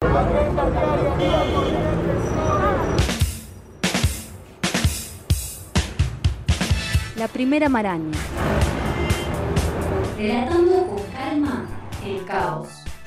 La primera maraña. Relatando con calma el caos.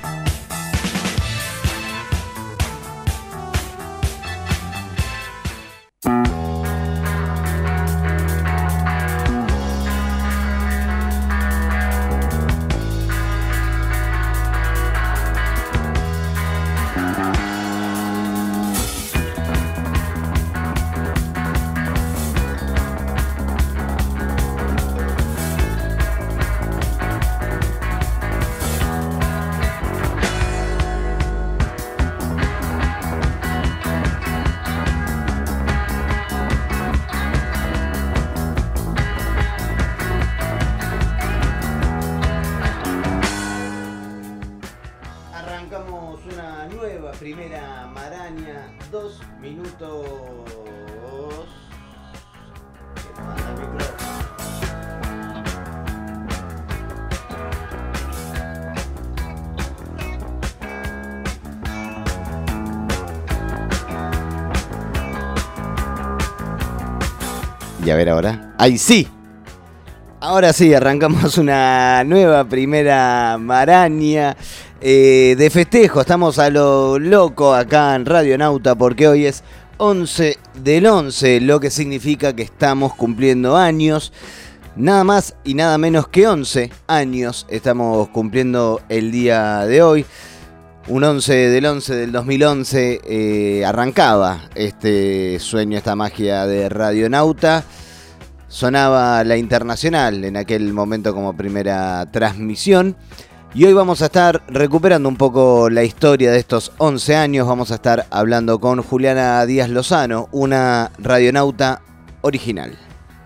Primera maraña, 2 minutos. Y a ver ahora. ¡Ay, sí! Ahora sí, arrancamos una nueva primera maraña. De festejo, estamos a lo loco acá en Radionauta porque hoy es 11 del 11, lo que significa que estamos cumpliendo años, nada más y nada menos que 11 años estamos cumpliendo el día de hoy. Un 11 del 11 del 2011 arrancaba este sueño, esta magia de Radionauta. Sonaba la Internacional en aquel momento como primera transmisión. Y hoy vamos a estar recuperando un poco la historia de estos 11 años. Vamos a estar hablando con Juliana Díaz Lozano, una radionauta original.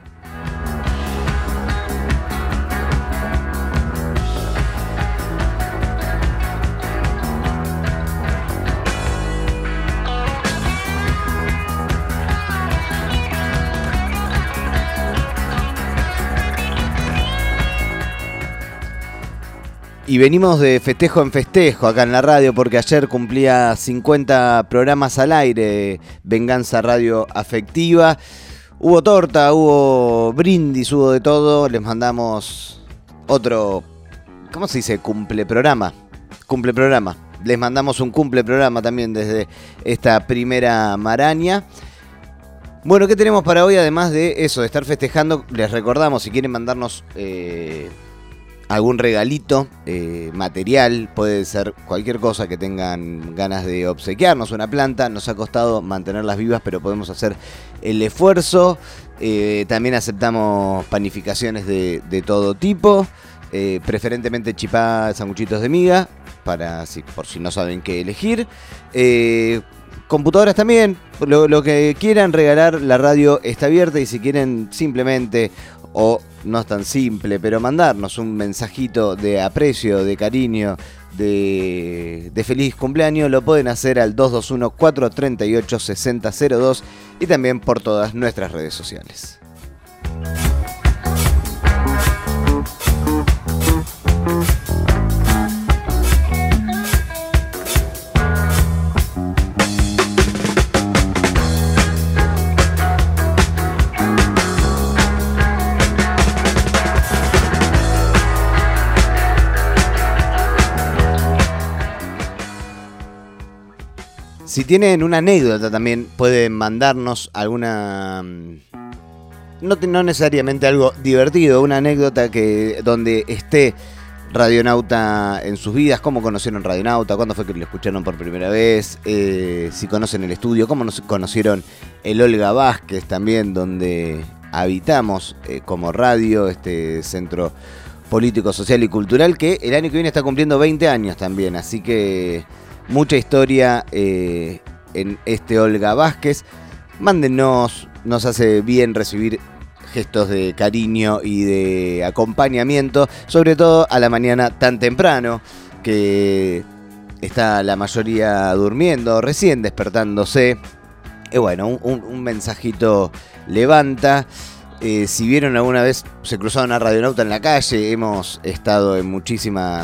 Y venimos de festejo en festejo acá en la radio porque ayer cumplía 50 programas al aire, Venganza Radio Afectiva. Hubo torta, hubo brindis, hubo de todo. Les mandamos otro, ¿cómo se dice? Cumple programa. Les mandamos un cumple programa también desde esta primera maraña. Bueno, ¿qué tenemos para hoy? Además de eso, de estar festejando, les recordamos, si quieren mandarnos algún regalito, material, puede ser cualquier cosa que tengan ganas de obsequiarnos, una planta. Nos ha costado mantenerlas vivas, pero podemos hacer el esfuerzo. También aceptamos panificaciones de todo tipo, preferentemente chipá, sanguchitos de miga, por si no saben qué elegir. Computadoras también, lo que quieran regalar, la radio está abierta. Y si quieren simplemente, o no es tan simple, pero mandarnos un mensajito de aprecio, de cariño, de feliz cumpleaños, lo pueden hacer al 221-438-6002 y también por todas nuestras redes sociales. Si tienen una anécdota también pueden mandarnos alguna, no necesariamente algo divertido, una anécdota donde esté Radionauta en sus vidas, cómo conocieron Radionauta, cuándo fue que lo escucharon por primera vez, si conocen el estudio, cómo nos conocieron el Olga Vázquez también, donde habitamos como radio, este centro político, social y cultural, que el año que viene está cumpliendo 20 años también, así que mucha historia en este Olga Vázquez. Mándenos, nos hace bien recibir gestos de cariño y de acompañamiento, sobre todo a la mañana tan temprano, que está la mayoría durmiendo, recién despertándose. Bueno, un mensajito levanta. Si vieron alguna vez, se cruzaron a Radionauta en la calle, hemos estado en muchísimas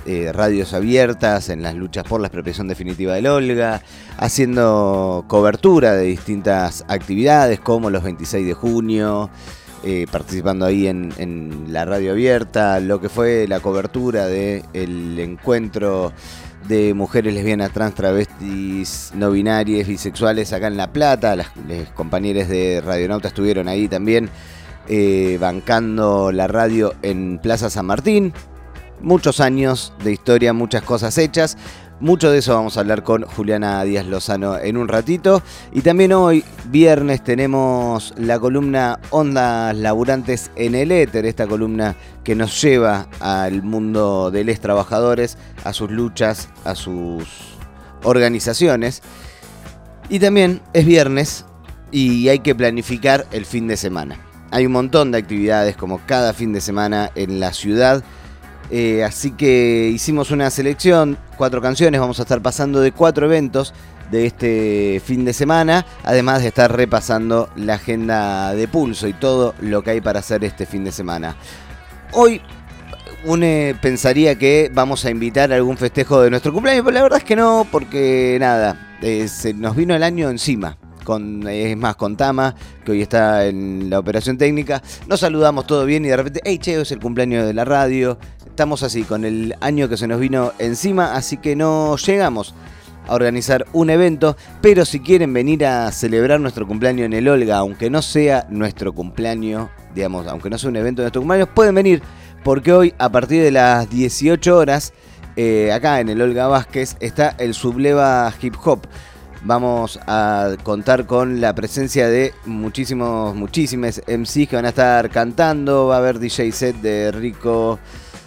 radios abiertas en las luchas por la expropiación definitiva del Olga, haciendo cobertura de distintas actividades como los 26 de junio, participando ahí en la radio abierta, lo que fue la cobertura del encuentro de mujeres lesbianas, trans, travestis, no binarias, bisexuales acá en La Plata. Las compañeras de Radionauta estuvieron ahí también bancando la radio en Plaza San Martín. Muchos años de historia, muchas cosas hechas. Mucho de eso vamos a hablar con Juliana Díaz Lozano en un ratito. Y también hoy, viernes, tenemos la columna Ondas Laburantes en el Éter, esta columna que nos lleva al mundo de los trabajadores, a sus luchas, a sus organizaciones. Y también es viernes y hay que planificar el fin de semana. Hay un montón de actividades como cada fin de semana en la ciudad. Así que hicimos una selección, 4 canciones, vamos a estar pasando de 4 eventos de este fin de semana, además de estar repasando la agenda de Pulso y todo lo que hay para hacer este fin de semana. Hoy uno pensaría que vamos a invitar a algún festejo de nuestro cumpleaños, pero la verdad es que no, porque nada, se nos vino el año encima. Es más, con Tama, que hoy está en la operación técnica, nos saludamos todo bien y de repente, hey, che, es el cumpleaños de la radio. Estamos así, con el año que se nos vino encima, así que no llegamos a organizar un evento, pero si quieren venir a celebrar nuestro cumpleaños en el Olga, aunque no sea nuestro cumpleaños, digamos, aunque no sea un evento de nuestro cumpleaños, pueden venir, porque hoy, a partir de las 18 horas, acá en el Olga Vázquez, está el Subleva Hip Hop. Vamos a contar con la presencia de muchísimas MCs que van a estar cantando. Va a haber DJ set de Rico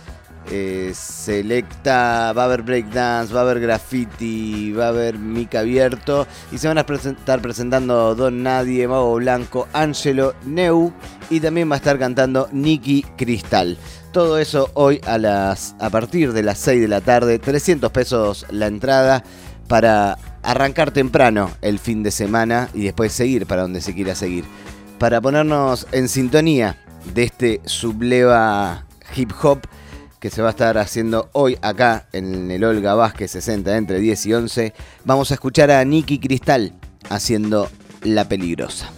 Selecta, va a haber breakdance, va a haber graffiti, va a haber mic abierto. Y se van a estar presentando Don Nadie, Mago Blanco, Angelo, Neu. Y también va a estar cantando Nicky Cristal. Todo eso hoy a partir de las 6 de la tarde. 300 pesos la entrada para arrancar temprano el fin de semana y después seguir para donde se quiera seguir. Para ponernos en sintonía de este Subleva Hip Hop que se va a estar haciendo hoy acá en el Olga Vázquez 60 entre 10 y 11, vamos a escuchar a Nicky Cristal haciendo La Peligrosa.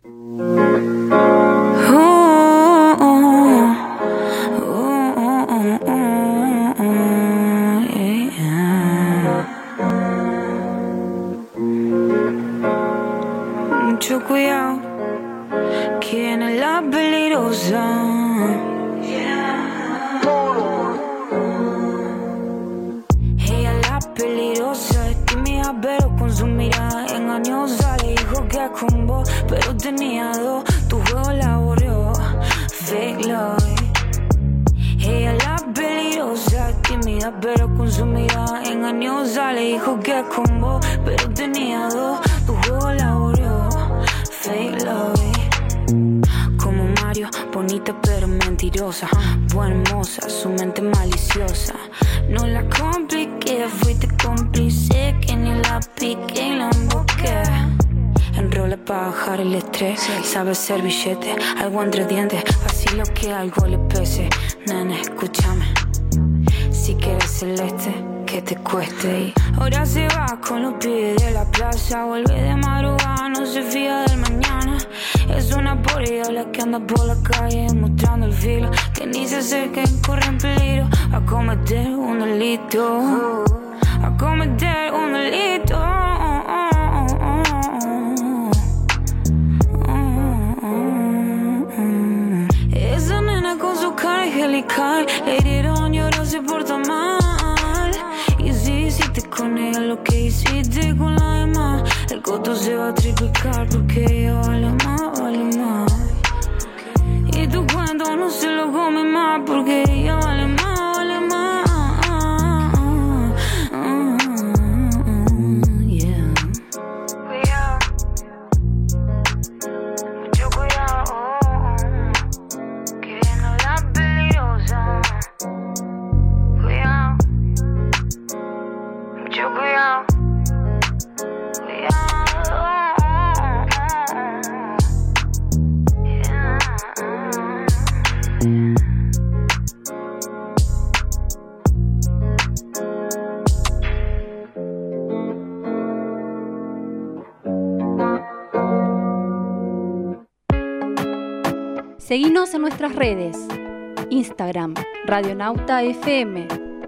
Mucho cuidado, ¿quién es la peligrosa? Ella es la peligrosa, es tímida pero con su mirada engañosa. Le dijo que con vos, pero tenía dos, tu juego la aburrió. Fake love. Ella es la peligrosa, tímida pero con su mirada engañosa. Le dijo que con vos, pero tenía dos, tu juego la aburrió. Fake love. Como Mario, bonita pero mentirosa. Buena hermosa, su mente maliciosa. No la compliqué, fuiste cómplice, que ni la piqué y la emboqué. Enrola para bajar el estrés, sabe ser billete, algo entre dientes, así lo que algo le pese. Nene, escúchame, si quieres celeste, que te cueste. Y ahora se va con los pibes de la plaza, vuelve de madrugada, no se fía del mañana. Es una porida la que anda por la calle mostrando el filo, que ni se acerca y corre en peligro a cometer un delito, a cometer un delito. Esa nena con su cara angelical, le dieron llorar, se porta mal. Y si hiciste con ella lo que hiciste con la demás, el costo se va a triplicar porque ella vale más, vale más. Y tu cuento no se lo come más porque ella vale más, vale más. Yeah. Cuidado, mucho cuidado, que viene la peligrosa. Cuidado, mucho cuidado. Seguinos en nuestras redes. Instagram, Radionauta FM.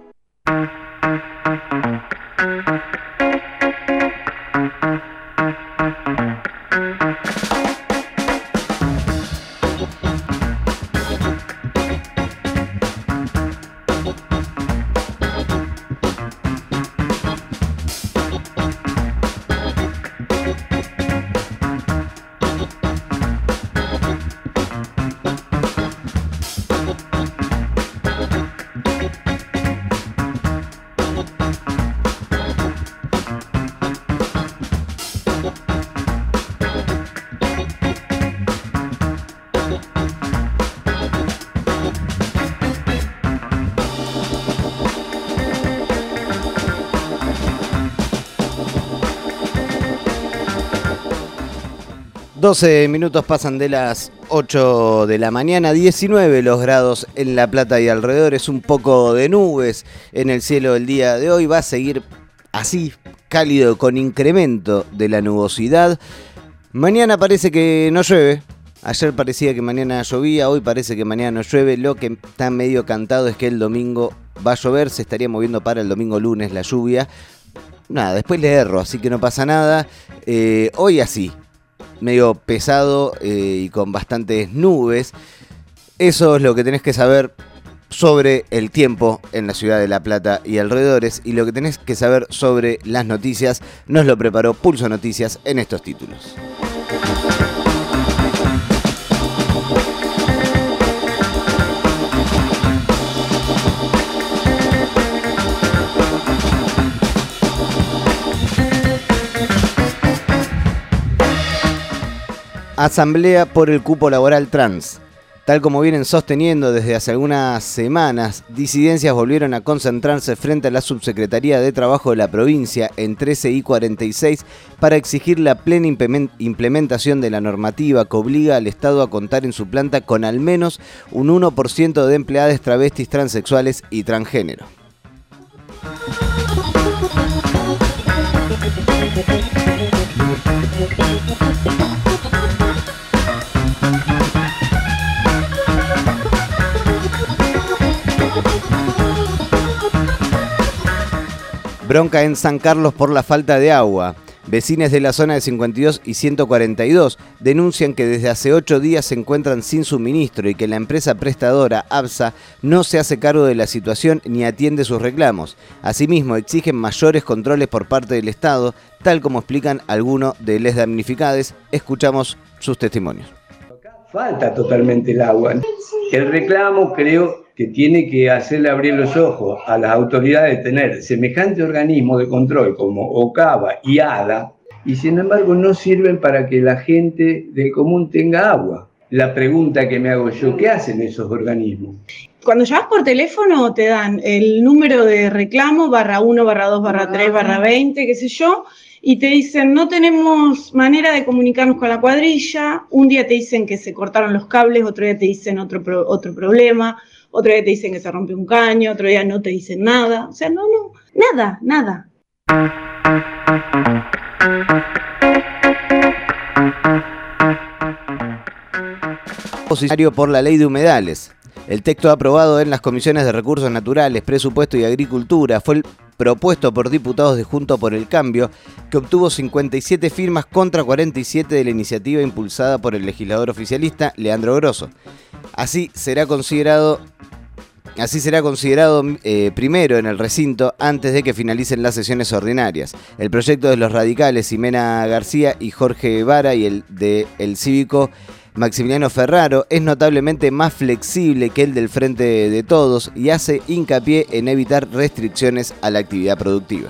Minutos pasan de las 8 de la mañana, 19 los grados en La Plata y alrededores, un poco de nubes en el cielo el día de hoy, va a seguir así, cálido, con incremento de la nubosidad. Mañana parece que no llueve, ayer parecía que mañana llovía, hoy parece que mañana no llueve, lo que está medio cantado es que el domingo va a llover, se estaría moviendo para el domingo lunes la lluvia. Nada, después le erro, así que no pasa nada, hoy así. Medio pesado y con bastantes nubes. Eso es lo que tenés que saber sobre el tiempo en la ciudad de La Plata y alrededores. Y lo que tenés que saber sobre las noticias nos lo preparó Pulso Noticias en estos títulos. Asamblea por el cupo laboral trans. Tal como vienen sosteniendo desde hace algunas semanas, disidencias volvieron a concentrarse frente a la Subsecretaría de Trabajo de la provincia en 13 y 46 para exigir la plena implementación de la normativa que obliga al Estado a contar en su planta con al menos un 1% de empleadas travestis, transexuales y transgénero. Bronca en San Carlos por la falta de agua. Vecinos de la zona de 52 y 142 denuncian que desde hace 8 días se encuentran sin suministro y que la empresa prestadora ABSA no se hace cargo de la situación ni atiende sus reclamos. Asimismo, exigen mayores controles por parte del Estado, tal como explican algunos de les damnificades. Escuchamos sus testimonios. Falta totalmente el agua. El reclamo creo que tiene que hacerle abrir los ojos a las autoridades de tener semejante organismo de control como OCABA y ADA, y sin embargo no sirven para que la gente del común tenga agua. La pregunta que me hago yo, ¿qué hacen esos organismos? Cuando llamas por teléfono te dan el número de reclamo, /1, /2, /3, /20, qué sé yo, y te dicen, no tenemos manera de comunicarnos con la cuadrilla. Un día te dicen que se cortaron los cables, otro día te dicen otro problema, otro día te dicen que se rompe un caño, otro día no te dicen nada. O sea, nada. Posicionario por la ley de humedales. El texto aprobado en las comisiones de Recursos Naturales, Presupuesto y Agricultura fue el propuesto por diputados de Juntos por el Cambio, que obtuvo 57 firmas contra 47 de la iniciativa impulsada por el legislador oficialista Leandro Grosso. Así será considerado primero en el recinto antes de que finalicen las sesiones ordinarias. El proyecto de los radicales Ximena García y Jorge Vara y el de El Cívico Maximiliano Ferraro es notablemente más flexible que el del Frente de Todos y hace hincapié en evitar restricciones a la actividad productiva.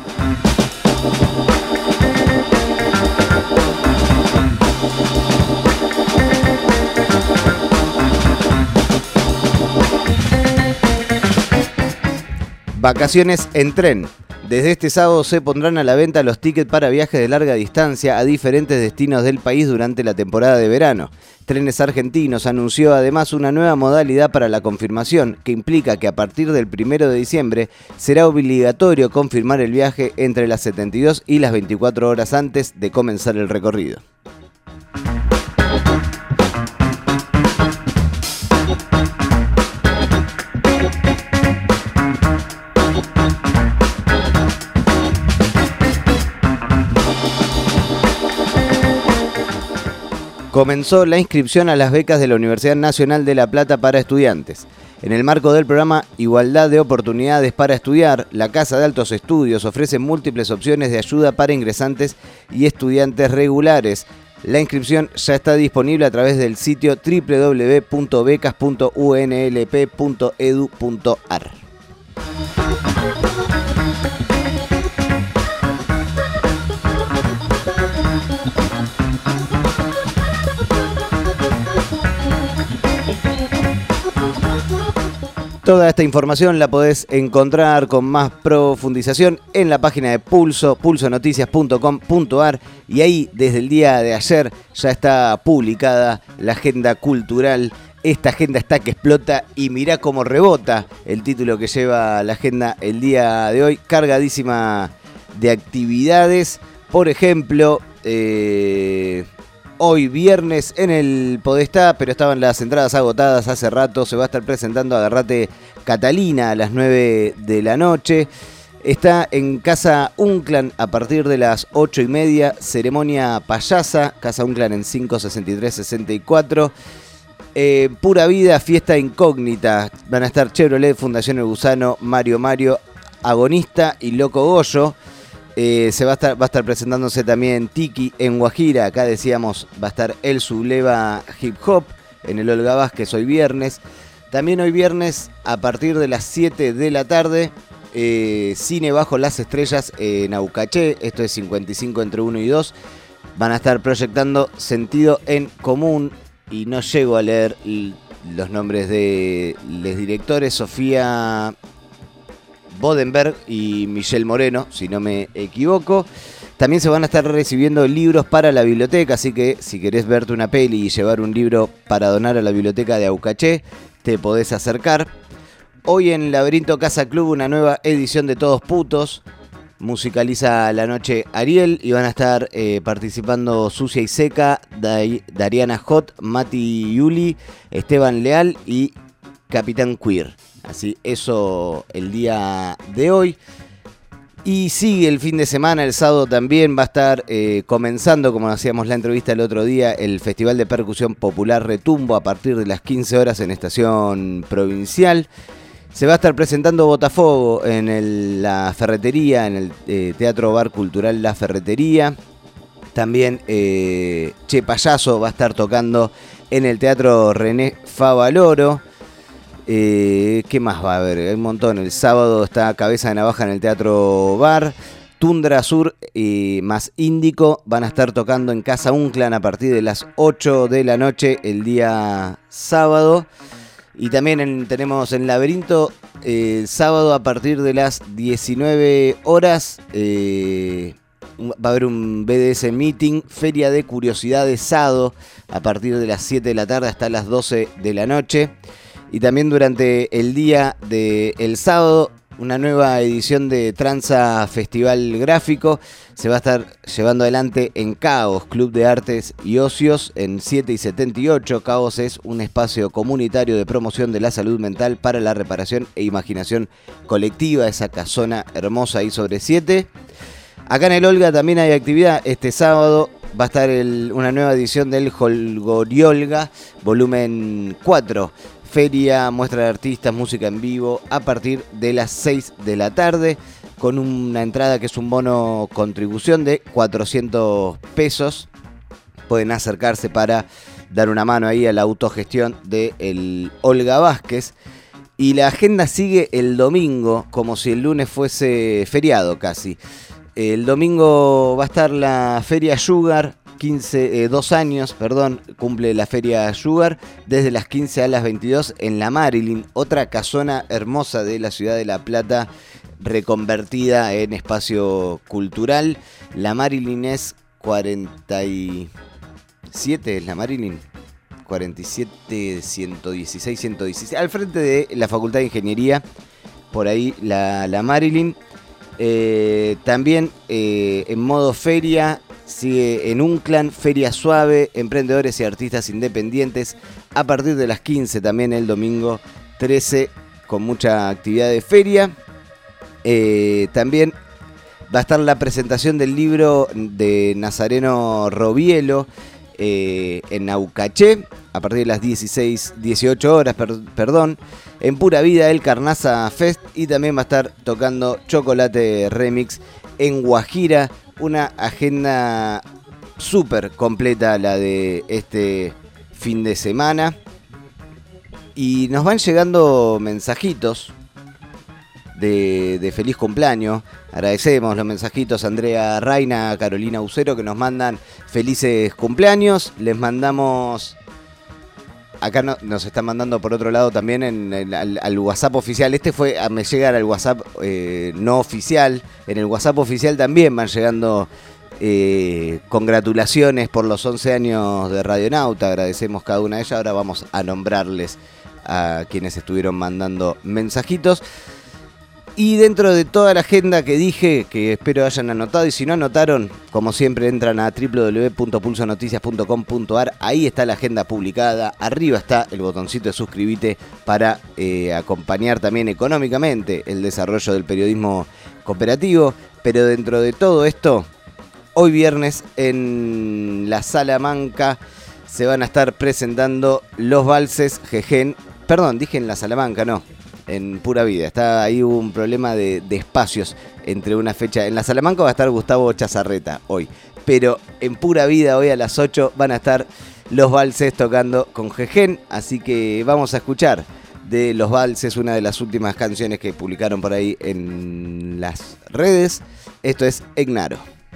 Vacaciones en tren. Desde este sábado se pondrán a la venta los tickets para viajes de larga distancia a diferentes destinos del país durante la temporada de verano. Trenes Argentinos anunció además una nueva modalidad para la confirmación, que implica que a partir del 1 de diciembre será obligatorio confirmar el viaje entre las 72 y las 24 horas antes de comenzar el recorrido. comenzó la inscripción a las becas de la Universidad Nacional de La Plata para estudiantes. En el marco del programa Igualdad de Oportunidades para Estudiar, la Casa de Altos Estudios ofrece múltiples opciones de ayuda para ingresantes y estudiantes regulares. La inscripción ya está disponible a través del sitio www.becas.unlp.edu.ar. Toda esta información la podés encontrar con más profundización en la página de Pulso, pulsonoticias.com.ar, y ahí desde el día de ayer ya está publicada la agenda cultural. Esta agenda está que explota y mirá cómo rebota, el título que lleva la agenda el día de hoy, cargadísima de actividades. Por ejemplo, hoy viernes en el Podestá, pero estaban las entradas agotadas hace rato, se va a estar presentando Agarrate Catalina a las 9 de la noche. Está en Casa Unclan a partir de las 8:30, ceremonia payasa, Casa Unclan en 563-64. Pura Vida, fiesta incógnita. Van a estar Chevrolet, Fundación El Gusano, Mario, Agonista y Loco Goyo. Va a estar presentándose también Tiki en Guajira. Acá decíamos, va a estar El Subleva Hip Hop en el Olga Vázquez hoy viernes. También hoy viernes a partir de las 7 de la tarde, Cine Bajo las Estrellas en Aucaché. Esto es 55 entre 1 y 2. Van a estar proyectando Sentido en Común. Y no llego a leer los nombres de los directores, Sofía Bodenberg y Michelle Moreno, si no me equivoco. También se van a estar recibiendo libros para la biblioteca, así que si querés verte una peli y llevar un libro para donar a la biblioteca de Aucaché, te podés acercar. Hoy en Laberinto Casa Club, una nueva edición de Todos Putos. Musicaliza la noche Ariel y van a estar participando Sucia y Seca, Dariana Hot, Mati Yuli, Esteban Leal y Capitán Queer. Así, eso el día de hoy. Y sigue el fin de semana, el sábado también va a estar comenzando, como hacíamos la entrevista el otro día, el Festival de Percusión Popular Retumbo a partir de las 15 horas en Estación Provincial. Se va a estar presentando Botafogo en la Ferretería, en el Teatro Bar Cultural La Ferretería. También Che Payaso va a estar tocando en el Teatro René Favaloro. ¿Qué más va a haber? Hay un montón. El sábado está Cabeza de Navaja en el Teatro Bar. Tundra Sur más Índico van a estar tocando en Casa Unclan a partir de las 8 de la noche el da sábado. Y también tenemos en Laberinto el sábado a partir de las 19 horas. Va a haber un BDS Meeting, Feria de Curiosidades Sado, a partir de las 7 de la tarde hasta las 12 de la noche. Y también durante el día del sábado, una nueva edición de Tranza Festival Gráfico. Se va a estar llevando adelante en Caos, Club de Artes y Ocios, en 7 y 78. Caos es un espacio comunitario de promoción de la salud mental para la reparación e imaginación colectiva. Esa casona hermosa ahí sobre 7. Acá en el Olga también hay actividad. Este sábado va a estar una nueva edición del Holgoriolga, volumen 4. Feria, muestra de artistas, música en vivo, a partir de las 6 de la tarde, con una entrada que es un bono contribución de 400 pesos. Pueden acercarse para dar una mano ahí a la autogestión del Olga Vázquez. Y la agenda sigue el domingo, como si el lunes fuese feriado casi. El domingo va a estar la Feria Sugar. 2 años, cumple la Feria Sugar, desde las 15 a las 22 en la Marilyn, otra casona hermosa de la ciudad de La Plata, reconvertida en espacio cultural. La Marilyn es 47, ¿es la Marilyn? 47, 116, 116, al frente de la Facultad de Ingeniería, por ahí la Marilyn. También en modo feria, sigue en Unclan, Feria Suave, emprendedores y artistas independientes, a partir de las 15 también el domingo 13, con mucha actividad de feria. También va a estar la presentación del libro de Nazareno Robielo, en Naucaché, a partir de las 18 horas, en Pura Vida el Carnaza Fest, y también va a estar tocando Chocolate Remix en Guajira. Una agenda súper completa la de este fin de semana. Y nos van llegando mensajitos de feliz cumpleaños. Agradecemos los mensajitos a Andrea Reina, a Carolina Ucero, que nos mandan felices cumpleaños. Les mandamos... Acá nos están mandando por otro lado también al WhatsApp oficial. Me llega al WhatsApp no oficial. En el WhatsApp oficial también van llegando congratulaciones por los 11 años de Radionauta. Agradecemos cada una de ellas. Ahora vamos a nombrarles a quienes estuvieron mandando mensajitos. Y dentro de toda la agenda que dije, que espero hayan anotado, y si no anotaron, como siempre entran a www.pulsonoticias.com.ar, ahí está la agenda publicada, arriba está el botoncito de suscribite para acompañar también económicamente el desarrollo del periodismo cooperativo. Pero dentro de todo esto, hoy viernes en la Salamanca se van a estar presentando los valses Jejen. Perdón, dije en la Salamanca, no. En Pura Vida, ahí hubo un problema de espacios entre una fecha. En la Salamanca va a estar Gustavo Chazarreta hoy, pero en Pura Vida hoy a las 8 van a estar los valses tocando con Jejen, así que vamos a escuchar de los valses una de las últimas canciones que publicaron por ahí en las redes. Esto es Egnaro.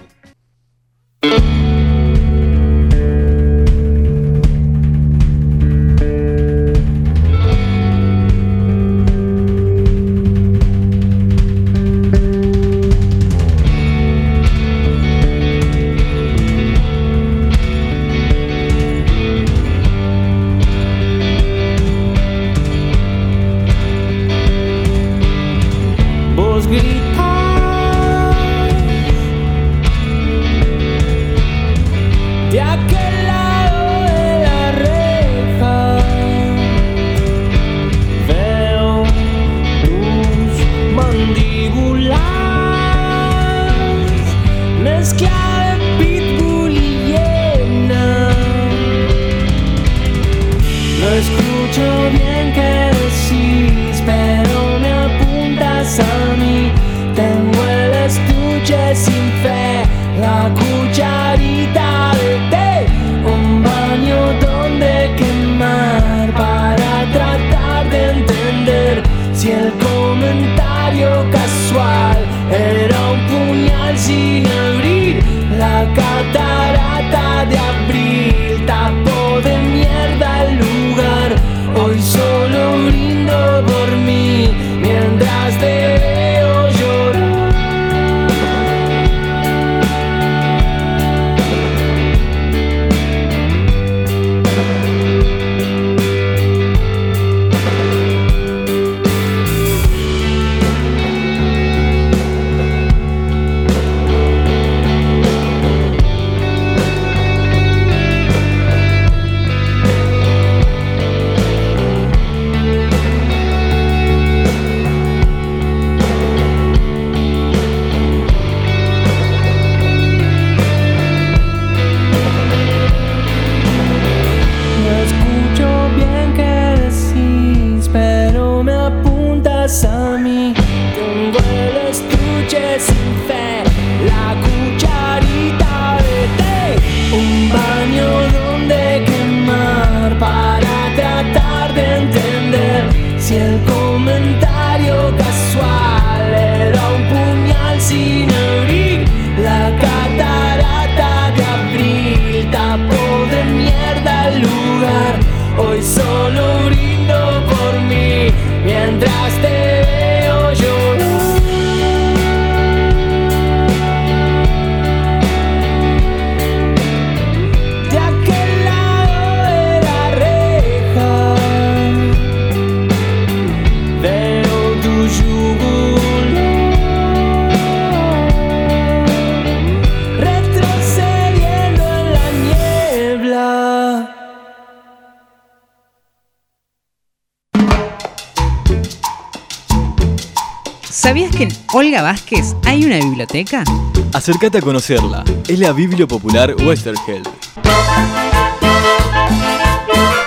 ¿Sabías que en Olga Vázquez hay una biblioteca? Acércate a conocerla. Es la Biblio Popular Westerheld.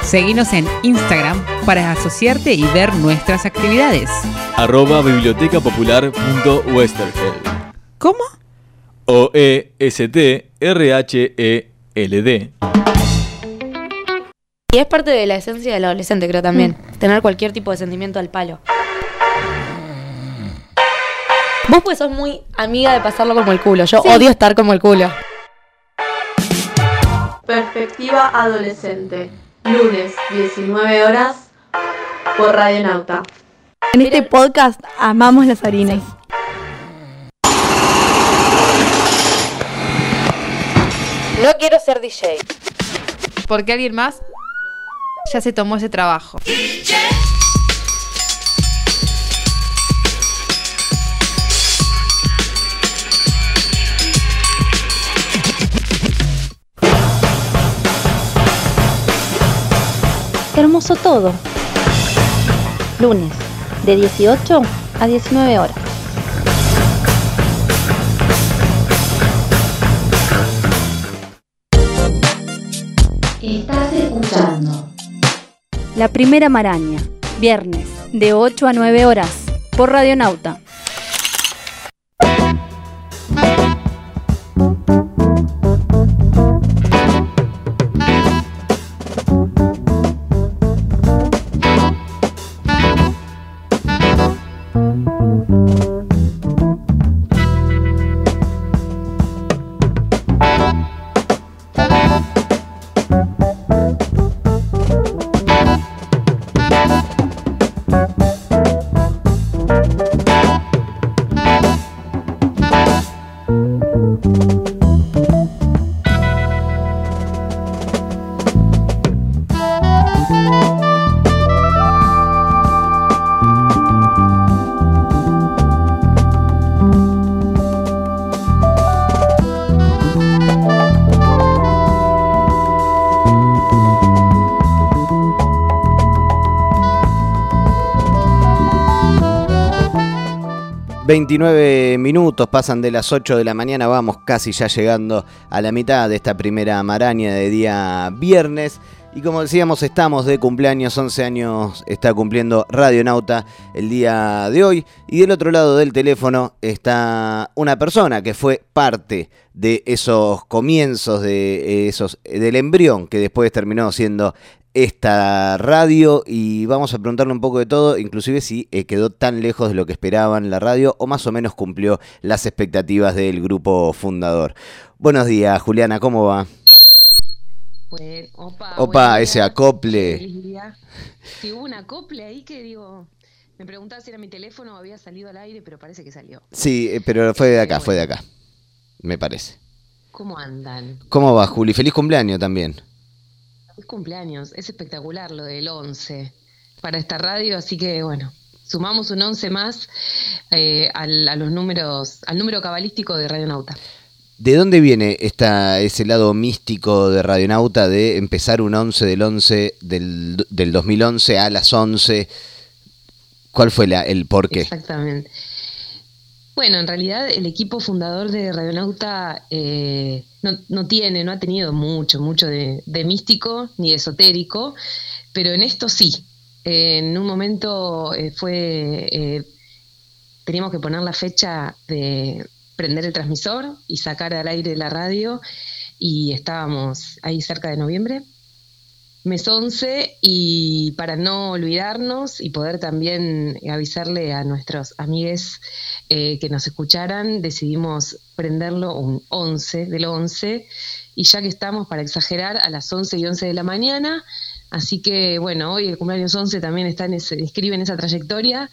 Seguinos en Instagram para asociarte y ver nuestras actividades. @bibliotecapopular.westerheld. ¿Cómo? OESTRHELD. Y es parte de la esencia del adolescente, creo también. Tener cualquier tipo de sentimiento al palo. Vos pues sos muy amiga de pasarlo como el culo. Yo odio estar como el culo. Perspectiva Adolescente. Lunes, 19 horas, por Radio Nauta. En este podcast amamos las harinas. No quiero ser DJ. Porque alguien más ya se tomó ese trabajo. Hermoso todo. Lunes, de 18 a 19 horas. Estás escuchando La Primera Maraña, viernes, de 8 a 9 horas, por Radio Nauta. Minutos pasan de las 8 de la mañana, vamos casi ya llegando a la mitad de esta primera maraña de día viernes. Y como decíamos, estamos de cumpleaños, 11 años está cumpliendo Radio Nauta el día de hoy. Y del otro lado del teléfono está una persona que fue parte de esos comienzos, del embrión que después terminó siendo esta radio, y vamos a preguntarle un poco de todo, inclusive si quedó tan lejos de lo que esperaban la radio o más o menos cumplió las expectativas del grupo fundador. Buenos días, Juliana, ¿cómo va? Pues, opa, ese acople. Si hubo un acople ahí que digo, me preguntaba si era mi teléfono o había salido al aire, pero parece que salió. Sí, pero fue de acá, me parece. ¿Cómo andan? ¿Cómo va, Juli? Feliz cumpleaños también. Feliz cumpleaños, es espectacular lo del 11 para esta radio, así que bueno, sumamos un 11 más al número cabalístico de Radio Nauta. ¿De dónde viene ese lado místico de Radio Nauta de empezar un 11 del 11 del 2011 a las 11? ¿Cuál fue el porqué? Exactamente. Bueno, en realidad el equipo fundador de Radio Nauta no ha tenido mucho de místico ni de esotérico, pero en esto sí. En un momento teníamos que poner la fecha de prender el transmisor y sacar al aire la radio, y estábamos ahí cerca de noviembre, mes 11, y para no olvidarnos y poder también avisarle a nuestros amigues que nos escucharan, decidimos prenderlo un 11 del 11, y ya que estamos, para exagerar, a las 11:11 de la mañana, así que bueno, hoy el cumpleaños 11 también inscribe en esa trayectoria,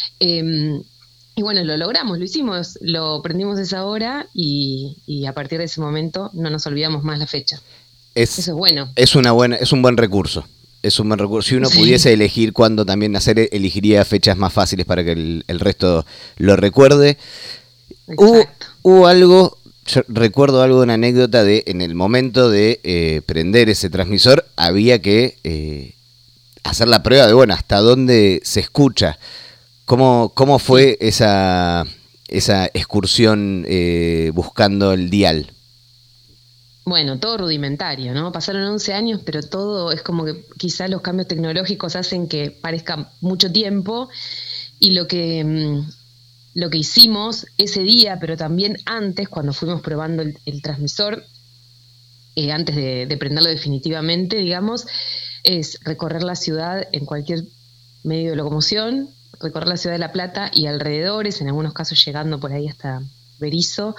y bueno, lo logramos, lo hicimos, lo prendimos a esa hora, y a partir de ese momento no nos olvidamos más la fecha. Eso es bueno. Es un buen recurso. Es un buen recurso. Si uno pudiese elegir cuándo también nacer, elegiría fechas más fáciles para que el resto lo recuerde. Hubo algo, yo recuerdo algo de una anécdota de en el momento de prender ese transmisor, había que hacer la prueba de, bueno, hasta dónde se escucha. ¿Cómo fue esa excursión buscando el dial? bueno, todo rudimentario, ¿no? Pasaron 11 años, pero todo es como que quizás los cambios tecnológicos hacen que parezca mucho tiempo, y lo que hicimos ese día, pero también antes, cuando fuimos probando el transmisor, antes de prenderlo definitivamente, digamos, es recorrer la ciudad en cualquier medio de locomoción, recorrer la ciudad de La Plata y alrededores, en algunos casos llegando por ahí hasta Berisso,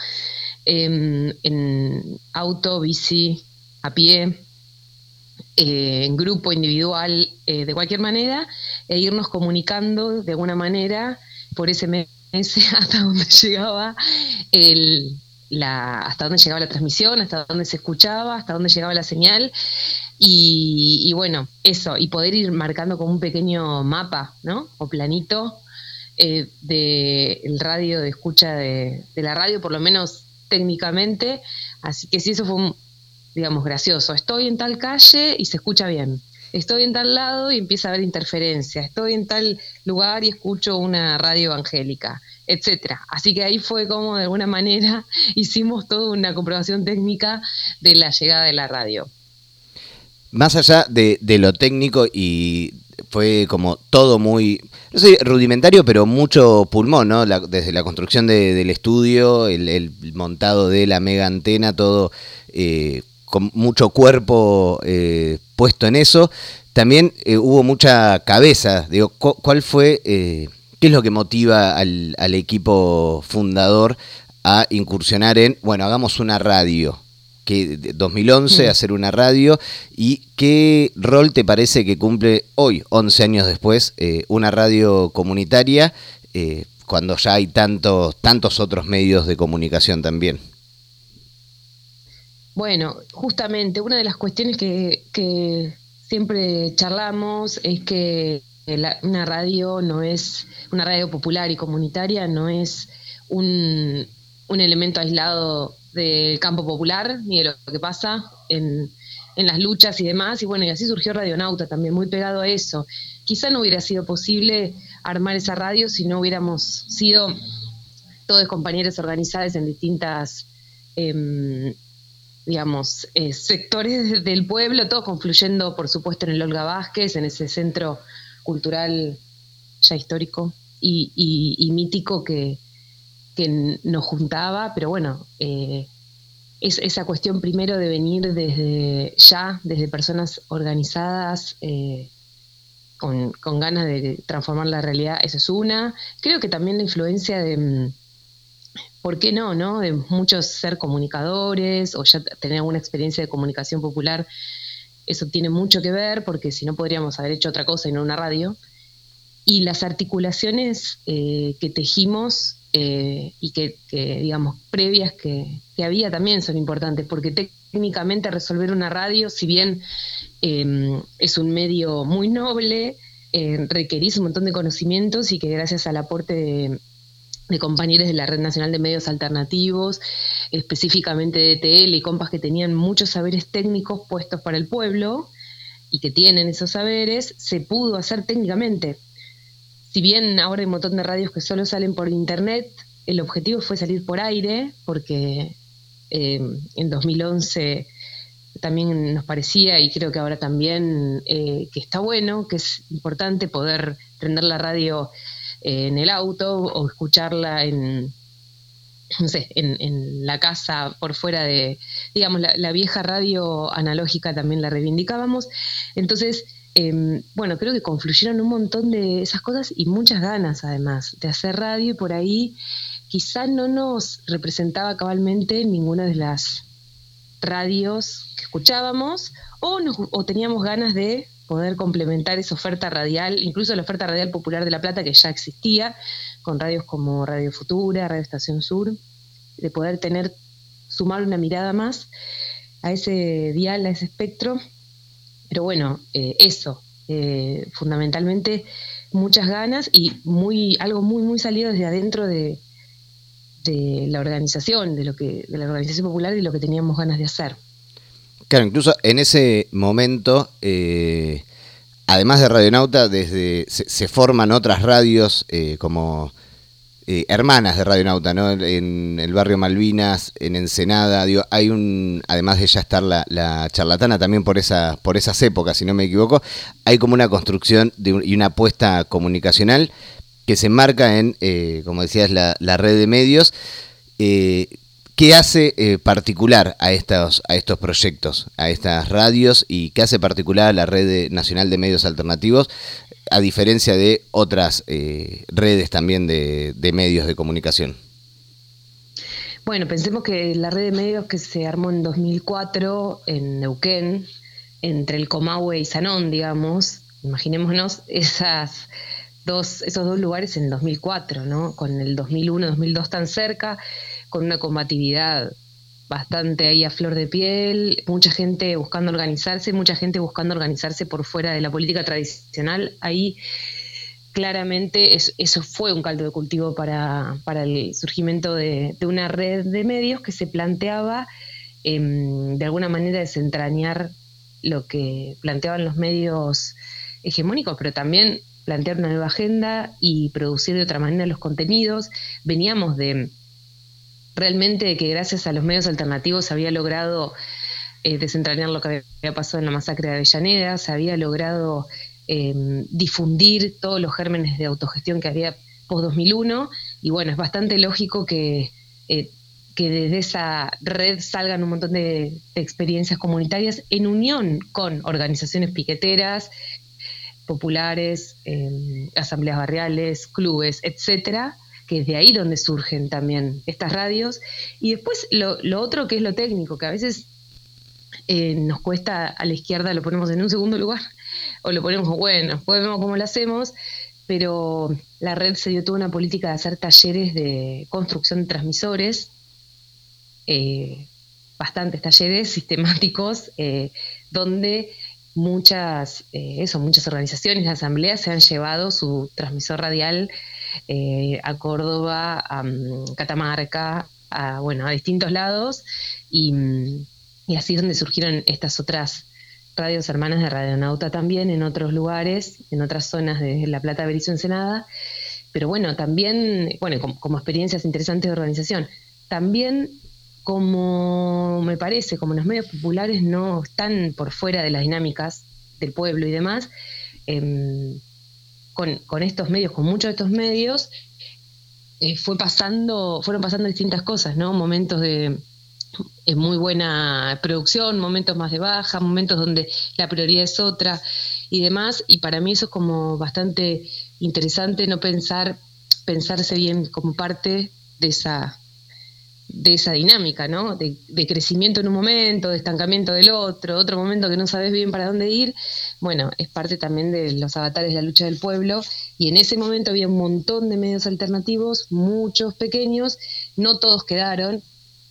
en auto, bici, a pie, en grupo, individual, de cualquier manera, e irnos comunicando de alguna manera por SMS hasta donde llegaba hasta dónde llegaba la transmisión, hasta dónde se escuchaba, hasta dónde llegaba la señal, y bueno, eso, y poder ir marcando como un pequeño mapa, ¿no? O planito del radio, de escucha de la radio, por lo menos técnicamente. Así que sí, eso fue, digamos, gracioso. Estoy en tal calle y se escucha bien. Estoy en tal lado y empieza a haber interferencia. Estoy en tal lugar y escucho una radio evangélica, etcétera. Así que ahí fue como, de alguna manera, hicimos toda una comprobación técnica de la llegada de la radio. Más allá de lo técnico, y fue como todo muy, no sé, rudimentario, pero mucho pulmón, ¿no? Desde la construcción del estudio, el montado de la mega antena, todo con mucho cuerpo puesto en eso. También hubo mucha cabeza. Digo, ¿cuál fue, qué es lo que motiva al equipo fundador a incursionar en, bueno, hagamos una radio? Que 2011 hacer una radio, y qué rol te parece que cumple hoy, 11 años después, una radio comunitaria, cuando ya hay tantos otros medios de comunicación también. Bueno, justamente una de las cuestiones que siempre charlamos es que una radio popular y comunitaria no es un elemento aislado del campo popular, ni de lo que pasa en las luchas y demás, y bueno, y así surgió Radionauta también, muy pegado a eso. Quizá no hubiera sido posible armar esa radio si no hubiéramos sido todos compañeros organizados en distintas, sectores del pueblo, todos confluyendo, por supuesto, en el Olga Vázquez, en ese centro cultural ya histórico y mítico que nos juntaba, pero bueno, es esa cuestión primero de venir desde personas organizadas, con ganas de transformar la realidad, eso es una. Creo que también la influencia de, ¿por qué no? De muchos ser comunicadores, o ya tener alguna experiencia de comunicación popular, eso tiene mucho que ver, porque si no podríamos haber hecho otra cosa y no una radio. Y las articulaciones que tejimos, y que digamos, previas que había también son importantes, porque técnicamente resolver una radio, si bien es un medio muy noble, requerís un montón de conocimientos, y que gracias al aporte de compañeros de la Red Nacional de Medios Alternativos, específicamente de ETL y compas que tenían muchos saberes técnicos puestos para el pueblo, y que tienen esos saberes, se pudo hacer técnicamente. Si bien ahora hay un montón de radios que solo salen por internet, el objetivo fue salir por aire, porque en 2011 también nos parecía, y creo que ahora también, que está bueno, que es importante poder prender la radio en el auto o escucharla en la casa, por fuera de, digamos, la vieja radio analógica también la reivindicábamos. Entonces, bueno, creo que confluyeron un montón de esas cosas y muchas ganas, además, de hacer radio, y por ahí quizá no nos representaba cabalmente ninguna de las radios que escuchábamos, o teníamos ganas de poder complementar esa oferta radial, incluso la oferta radial popular de La Plata, que ya existía, con radios como Radio Futura, Radio Estación Sur, de poder sumar una mirada más a ese dial, a ese espectro. Pero bueno, eso, fundamentalmente muchas ganas, y algo muy, muy salido desde adentro de la organización, de la organización popular, y lo que teníamos ganas de hacer. Claro, incluso en ese momento, además de Radionauta, se forman otras radios como hermanas de Radionauta, ¿no? En el barrio Malvinas, en Ensenada, digo, hay además de ya estar la charlatana también por esas épocas, si no me equivoco, hay como una construcción y una apuesta comunicacional que se enmarca en, como decías, la red de medios. ¿Qué hace particular a estos proyectos, a estas radios, y qué hace particular a la Red Nacional de Medios Alternativos, a diferencia de otras redes también de medios de comunicación? Bueno, pensemos que la red de medios que se armó en 2004 en Neuquén, entre el Comahue y Sanón, digamos, imaginémonos esos dos lugares en 2004, ¿no? Con el 2001, 2002 tan cerca, con una combatividad bastante ahí a flor de piel, mucha gente buscando organizarse por fuera de la política tradicional. Ahí claramente eso fue un caldo de cultivo para el surgimiento de una red de medios que se planteaba de alguna manera desentrañar lo que planteaban los medios hegemónicos, pero también plantear una nueva agenda y producir de otra manera los contenidos. Veníamos de realmente que gracias a los medios alternativos se había logrado desentrañar lo que había pasado en la masacre de Avellaneda, se había logrado difundir todos los gérmenes de autogestión que había post-2001, y bueno, es bastante lógico que desde esa red salgan un montón de experiencias comunitarias en unión con organizaciones piqueteras, populares, asambleas barriales, clubes, etcétera, que es de ahí donde surgen también estas radios. Y después lo otro que es lo técnico, que a veces nos cuesta, a la izquierda lo ponemos en un segundo lugar, o lo ponemos, bueno, después vemos cómo lo hacemos, pero la red se dio toda una política de hacer talleres de construcción de transmisores, bastantes talleres sistemáticos, donde muchas organizaciones, asambleas se han llevado su transmisor radial a Córdoba, a Catamarca, a distintos lados, y así es donde surgieron estas otras radios hermanas de Radionauta también en otros lugares, en otras zonas de La Plata, Berizo, Ensenada, pero bueno, también, como experiencias interesantes de organización. También, como me parece, como los medios populares no están por fuera de las dinámicas del pueblo y demás, con estos medios, con muchos de estos medios, fueron pasando distintas cosas, ¿no? Momentos de muy buena producción, momentos más de baja, momentos donde la prioridad es otra y demás, y para mí eso es como bastante interesante, no pensarse bien como parte de esa dinámica, ¿no? De crecimiento en un momento, de estancamiento del otro momento que no sabes bien para dónde ir. Bueno, es parte también de los avatares de la lucha del pueblo, y en ese momento había un montón de medios alternativos, muchos pequeños, no todos quedaron,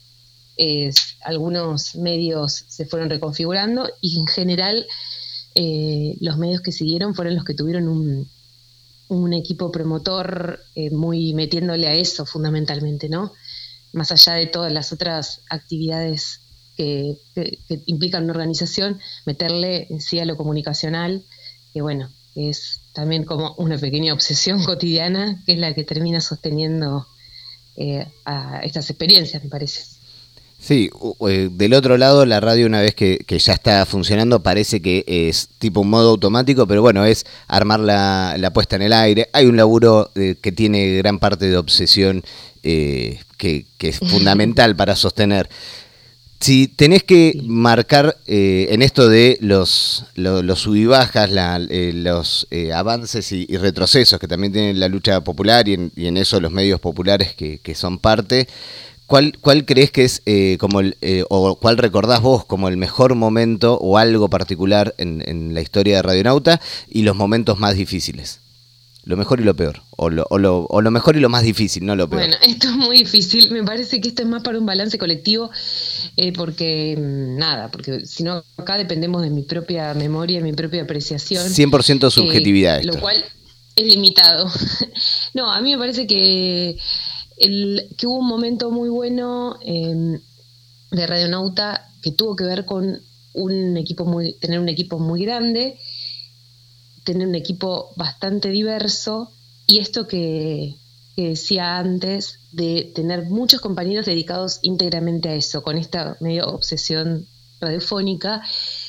algunos medios se fueron reconfigurando, y en general los medios que siguieron fueron los que tuvieron un equipo promotor muy metiéndole a eso fundamentalmente, ¿no? Más allá de todas las otras actividades que implican una organización, meterle en sí a lo comunicacional, que bueno, es también como una pequeña obsesión cotidiana, que es la que termina sosteniendo a estas experiencias, me parece. Sí, del otro lado la radio, una vez que ya está funcionando, parece que es tipo un modo automático, pero bueno, es armar la puesta en el aire. Hay un laburo que tiene gran parte de obsesión, que es fundamental para sostener. Si tenés que marcar en esto de los sub y bajas, los avances y retrocesos que también tiene la lucha popular, y en eso los medios populares que son parte, ¿cuál crees que es o cuál recordás vos como el mejor momento o algo particular en la historia de Radionauta, y los momentos más difíciles? Lo mejor y lo peor, o lo mejor y lo más difícil, no lo peor. Bueno, esto es muy difícil, me parece que esto es más para un balance colectivo, porque si no, acá dependemos de mi propia memoria, mi propia apreciación. 100% subjetividad esto. Lo cual es limitado. No, a mí me parece que hubo un momento muy bueno de Radionauta que tuvo que ver con tener un equipo muy grande, tener un equipo bastante diverso, y esto que que decía antes, de tener muchos compañeros dedicados íntegramente a eso, con esta medio obsesión radiofónica.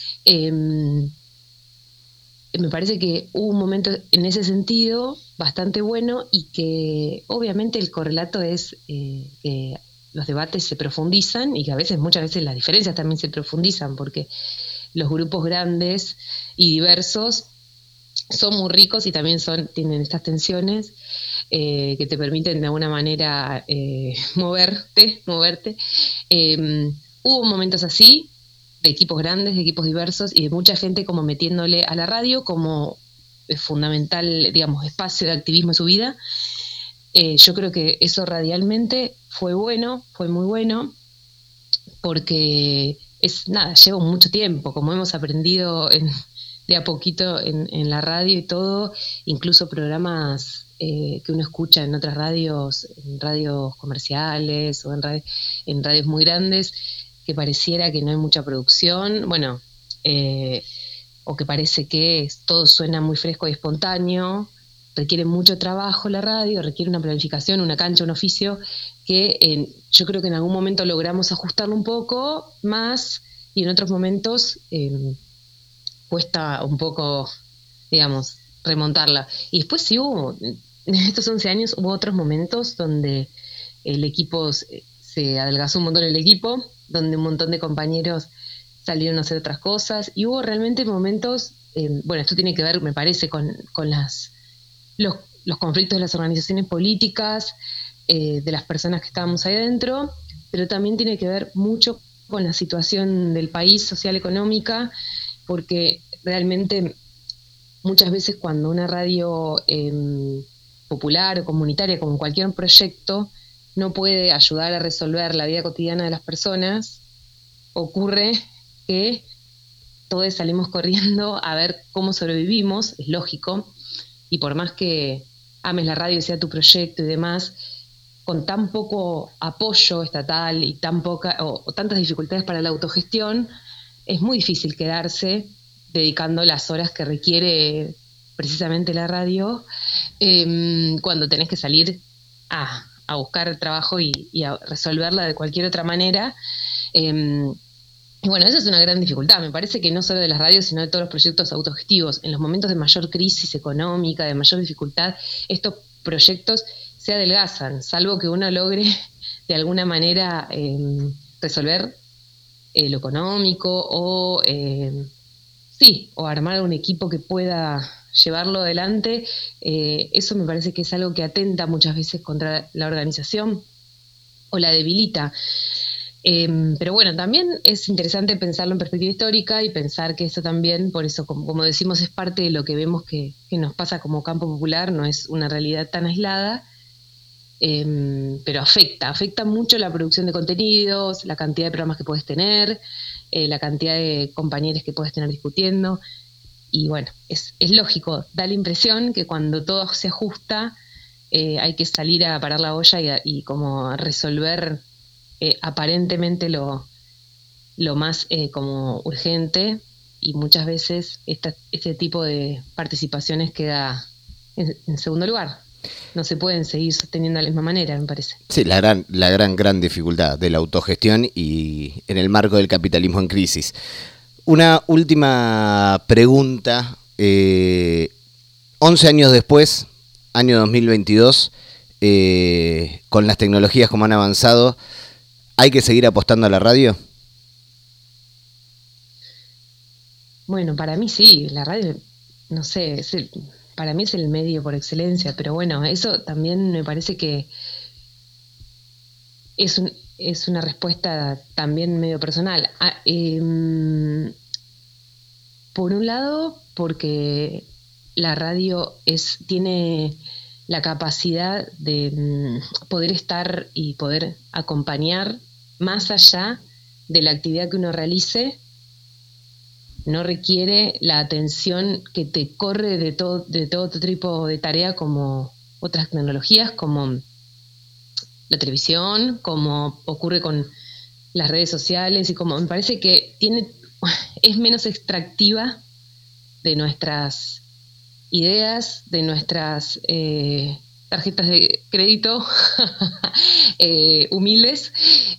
Me parece que hubo un momento en ese sentido bastante bueno, y que obviamente el correlato es que los debates se profundizan, y que muchas veces las diferencias también se profundizan, porque los grupos grandes y diversos son muy ricos y también tienen estas tensiones que te permiten de alguna manera moverte. Hubo momentos así, de equipos grandes, de equipos diversos, y de mucha gente como metiéndole a la radio como fundamental, digamos, espacio de activismo en su vida. Yo creo que eso radialmente fue muy bueno, porque lleva mucho tiempo, como hemos aprendido de a poquito en la radio y todo, incluso programas que uno escucha en otras radios, en radios comerciales o en radios muy grandes, que pareciera que no hay mucha producción, o que parece que todo suena muy fresco y espontáneo. Requiere mucho trabajo la radio, requiere una planificación, una cancha, un oficio, que yo creo que en algún momento logramos ajustarlo un poco más, y en otros momentos cuesta un poco, digamos, remontarla. Y después sí en estos 11 años hubo otros momentos donde el equipo se adelgazó un montón, donde un montón de compañeros salieron a hacer otras cosas, y hubo realmente momentos, esto tiene que ver, me parece, con los conflictos de las organizaciones políticas, de las personas que estábamos ahí adentro, pero también tiene que ver mucho con la situación del país, social, económica, porque realmente muchas veces cuando una radio popular o comunitaria, como cualquier proyecto, no puede ayudar a resolver la vida cotidiana de las personas, ocurre que todos salimos corriendo a ver cómo sobrevivimos, es lógico, y por más que ames la radio y sea tu proyecto y demás, con tan poco apoyo estatal y tantas dificultades para la autogestión, es muy difícil quedarse dedicando las horas que requiere precisamente la radio, cuando tenés que salir a buscar trabajo y a resolverla de cualquier otra manera. Y esa es una gran dificultad, me parece, que no solo de las radios, sino de todos los proyectos autogestivos. En los momentos de mayor crisis económica, de mayor dificultad, estos proyectos se adelgazan, salvo que uno logre de alguna manera resolver lo económico o armar un equipo que pueda llevarlo adelante. Eso me parece que es algo que atenta muchas veces contra la organización o la debilita. Pero también es interesante pensarlo en perspectiva histórica y pensar que eso también, por eso, como decimos, es parte de lo que vemos que nos pasa como campo popular, no es una realidad tan aislada, pero afecta mucho la producción de contenidos, la cantidad de programas que puedes tener, la cantidad de compañeros que puedes tener discutiendo. Y es lógico, da la impresión que cuando todo se ajusta, hay que salir a parar la olla y como a resolver aparentemente lo más como urgente, y muchas veces este tipo de participaciones queda en segundo lugar. No se pueden seguir sosteniendo de la misma manera, me parece. Sí, la gran dificultad de la autogestión y en el marco del capitalismo en crisis. Una última pregunta. 11 años después, año 2022, con las tecnologías como han avanzado, ¿hay que seguir apostando a la radio? Para mí sí, la radio, no sé, para mí es el medio por excelencia, pero eso también me parece que es una respuesta también medio personal. Por un lado, porque la radio tiene la capacidad de poder estar y poder acompañar más allá de la actividad que uno realice. No requiere la atención que te corre de todo otro tipo de tarea, como otras tecnologías, como la televisión, como ocurre con las redes sociales, y como me parece que es menos extractiva de nuestras ideas, de nuestras tarjetas de crédito humildes,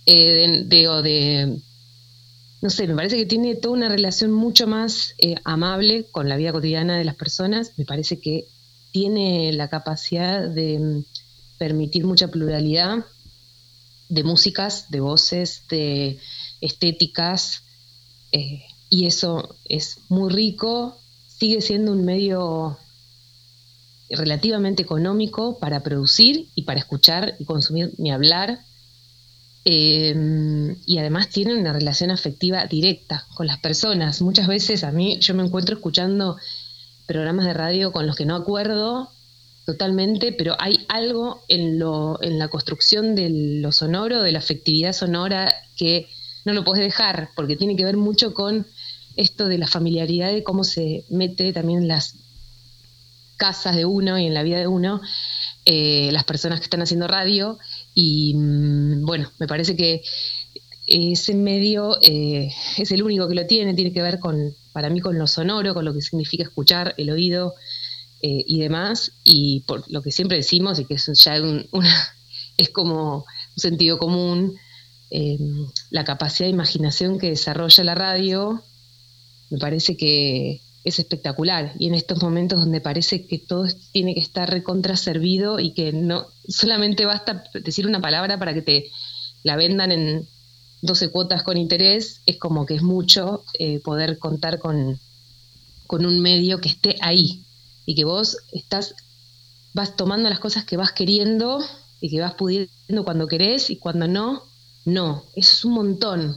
no sé, me parece que tiene toda una relación mucho más amable con la vida cotidiana de las personas. Me parece que tiene la capacidad de permitir mucha pluralidad de músicas, de voces, de estéticas, y eso es muy rico. Sigue siendo un medio relativamente económico para producir y para escuchar y consumir, ni hablar. Y además tiene una relación afectiva directa con las personas. Muchas veces yo me encuentro escuchando programas de radio con los que no acuerdo totalmente, pero hay algo en la construcción de lo sonoro, de la afectividad sonora, que no lo puedes dejar, porque tiene que ver mucho con esto de la familiaridad, de cómo se mete también en las casas de uno y en la vida de uno, las personas que están haciendo radio. Y bueno, me parece que ese medio es el único que lo tiene que ver para mí con lo sonoro, con lo que significa escuchar, el oído y demás, y por lo que siempre decimos, y que es ya es como un sentido común, la capacidad de imaginación que desarrolla la radio, me parece que es espectacular. Y en estos momentos donde parece que todo tiene que estar recontra servido y que no solamente basta decir una palabra para que te la vendan en 12 cuotas con interés, es como que es mucho poder contar con un medio que esté ahí y que vos vas tomando las cosas que vas queriendo y que vas pudiendo cuando querés, y cuando no. Eso es un montón.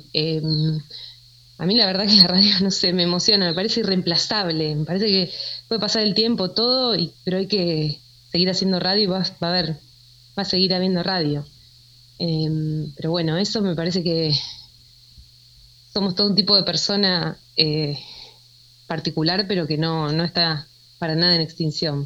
A mí la verdad que la radio, no sé, me emociona, me parece irreemplazable, me parece que puede pasar el tiempo, todo, pero hay que seguir haciendo radio y va a seguir habiendo radio. Pero bueno, eso me parece que somos todo un tipo de persona particular, pero que no está para nada en extinción.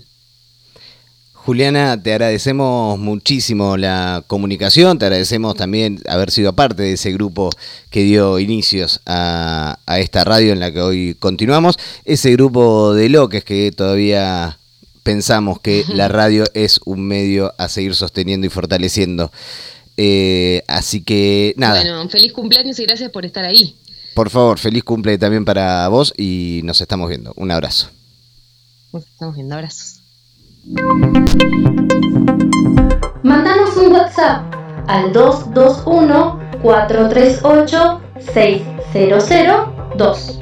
Juliana, te agradecemos muchísimo la comunicación, te agradecemos también haber sido parte de ese grupo que dio inicios a esta radio en la que hoy continuamos, ese grupo de loques que todavía pensamos que la radio es un medio a seguir sosteniendo y fortaleciendo. Así que nada. Bueno, feliz cumpleaños y gracias por estar ahí. Por favor, feliz cumple también para vos y nos estamos viendo. Un abrazo. Nos estamos viendo, abrazos. Mándanos un WhatsApp al 221-438-6002.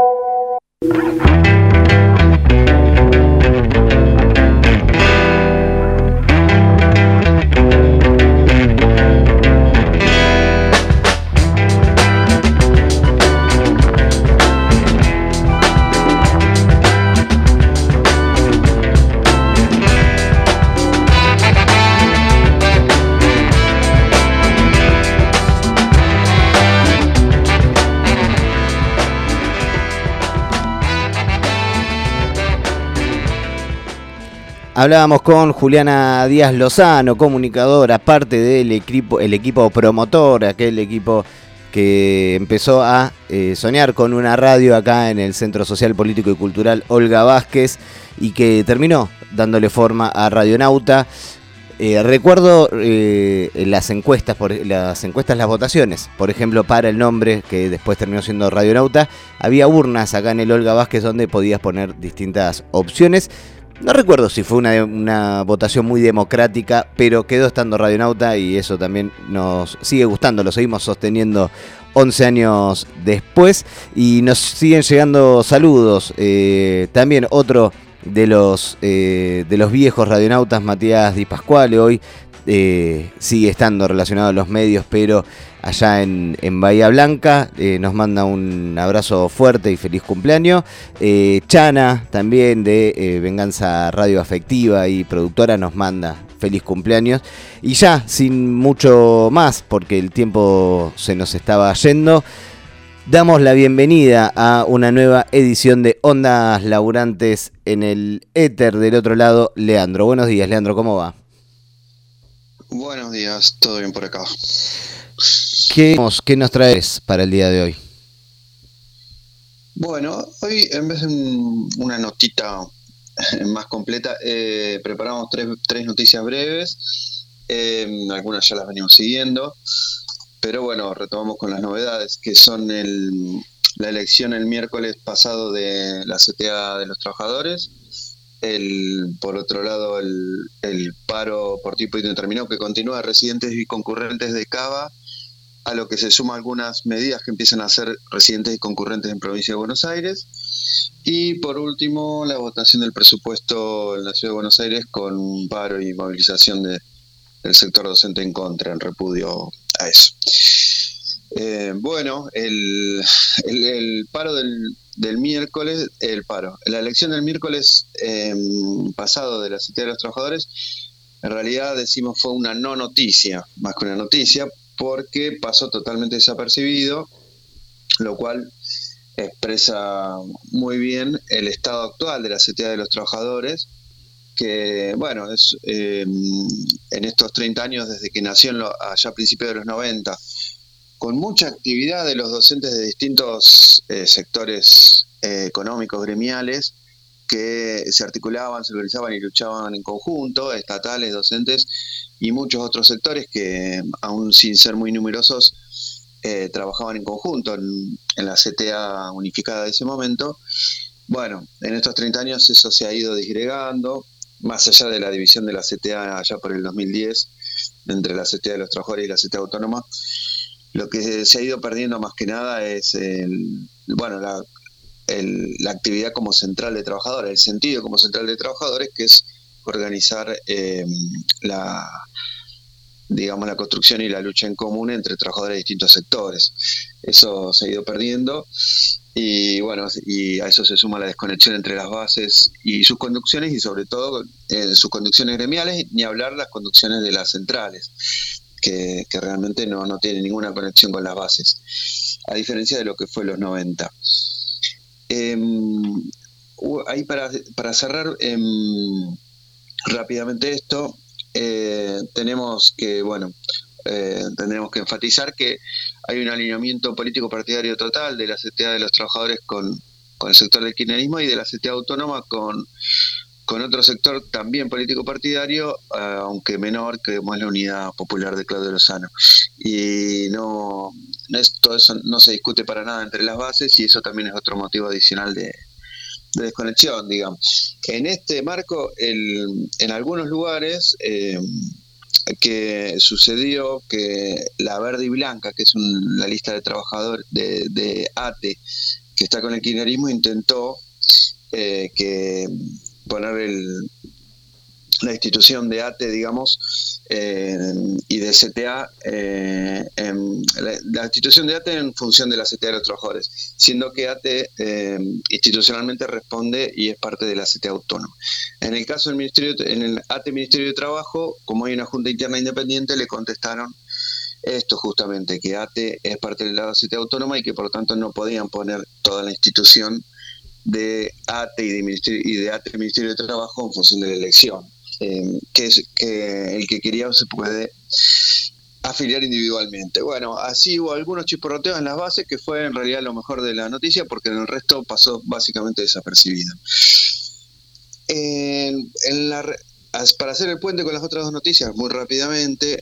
Hablábamos con Juliana Díaz Lozano, comunicadora, parte del equipo promotor, aquel equipo que empezó a soñar con una radio acá en el Centro Social, Político y Cultural Olga Vázquez y que terminó dándole forma a Radionauta. Recuerdo las encuestas, las votaciones, por ejemplo, para el nombre que después terminó siendo Radionauta, había urnas acá en el Olga Vázquez donde podías poner distintas opciones. No recuerdo si fue una votación muy democrática, pero quedó estando Radionauta y eso también nos sigue gustando, lo seguimos sosteniendo 11 años después y nos siguen llegando saludos. También otro de los viejos radionautas, Matías Di Pasquale, hoy sigue estando relacionado a los medios, pero allá en Bahía Blanca, nos manda un abrazo fuerte y feliz cumpleaños. Chana, también de Venganza Radio Afectiva y productora, nos manda feliz cumpleaños. Y ya, sin mucho más, porque el tiempo se nos estaba yendo, damos la bienvenida a una nueva edición de Ondas Laburantes en el éter. Del otro lado, Leandro. Buenos días, Leandro, ¿cómo va? Buenos días, todo bien por acá. ¿Qué nos traes para el día de hoy? Bueno, hoy en vez de una notita más completa, preparamos tres noticias breves, algunas ya las venimos siguiendo, pero bueno, retomamos con las novedades, que son la elección el miércoles pasado de la CTA de los trabajadores, por otro lado el paro por tiempo indeterminado que continúa de residentes y concurrentes de Cava, a lo que se suman algunas medidas que empiezan a ser residentes y concurrentes en provincia de Buenos Aires. Y por último, la votación del presupuesto en la Ciudad de Buenos Aires con un paro y movilización del sector docente en contra, en repudio a eso. Bueno, el paro del miércoles, la elección del miércoles pasado de la CTA de los trabajadores, en realidad decimos fue una no noticia, más que una noticia, porque pasó totalmente desapercibido, lo cual expresa muy bien el estado actual de la CTA de los trabajadores, que bueno, es en estos 30 años desde que nació allá a principios de los 90, con mucha actividad de los docentes de distintos sectores económicos, gremiales, que se articulaban, se organizaban y luchaban en conjunto, estatales, docentes y muchos otros sectores que, aún sin ser muy numerosos, trabajaban en conjunto en la CTA unificada de ese momento. Bueno, en estos 30 años eso se ha ido disgregando, más allá de la división de la CTA allá por el 2010, entre la CTA de los trabajadores y la CTA autónoma. Lo que se ha ido perdiendo más que nada es la actividad como central de trabajadores, el sentido como central de trabajadores, que es organizar la construcción y la lucha en común entre trabajadores de distintos sectores. Eso se ha ido perdiendo y bueno, y a eso se suma la desconexión entre las bases y sus conducciones, y sobre todo sus conducciones gremiales, ni hablar las conducciones de las centrales, que realmente no tienen ninguna conexión con las bases, a diferencia de lo que fue en los 90. Ahí para cerrar rápidamente esto, tendremos que enfatizar que hay un alineamiento político partidario total de la CTA de los trabajadores con el sector del kirchnerismo, y de la CTA autónoma con otro sector también político partidario, aunque menor, que es la Unidad Popular de Claudio Lozano. Y todo eso no se discute para nada entre las bases, y eso también es otro motivo adicional de desconexión, digamos. En este marco, en algunos lugares que sucedió que la Verde y Blanca, que es la lista de trabajadores de ATE, que está con el kirchnerismo, intentó poner la institución de ATE, digamos, y de CTA, la institución de ATE en función de la CTA de los trabajadores, siendo que ATE institucionalmente responde y es parte de la CTA autónoma. En el caso del en el ATE Ministerio de Trabajo, como hay una junta interna independiente, le contestaron esto justamente, que ATE es parte de la CTA autónoma y que por lo tanto no podían poner toda la institución de ATE y de ATE Ministerio de Trabajo en función de la elección, que el que quería se puede afiliar individualmente. Bueno, así hubo algunos chisporroteos en las bases, que fue en realidad lo mejor de la noticia, porque en el resto pasó básicamente desapercibido. Para hacer el puente con las otras dos noticias muy rápidamente,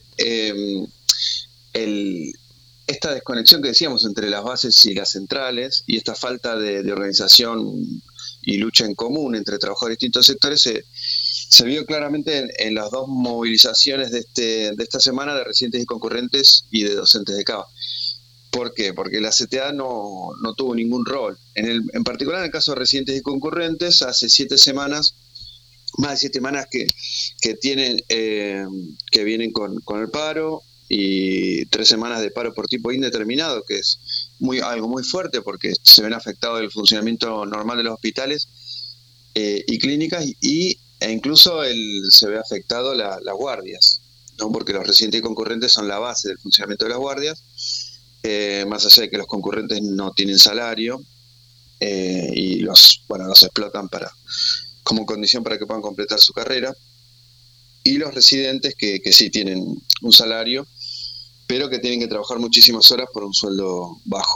esta desconexión que decíamos entre las bases y las centrales, y esta falta de organización y lucha en común entre trabajadores de distintos sectores, se vio claramente en las dos movilizaciones de esta semana, de residentes y concurrentes y de docentes de Cava. ¿Por qué? Porque la CTA no tuvo ningún rol. En particular, en el caso de residentes y concurrentes, hace 7 semanas, más de 7 semanas que vienen con el paro, y 3 semanas de paro por tiempo indeterminado, que es algo muy fuerte, porque se ven afectados el funcionamiento normal de los hospitales y clínicas, e incluso se ve afectado las guardias, ¿no? Porque los residentes y concurrentes son la base del funcionamiento de las guardias, más allá de que los concurrentes no tienen salario, y los explotan como condición para que puedan completar su carrera, y los residentes que sí tienen un salario, pero que tienen que trabajar muchísimas horas por un sueldo bajo.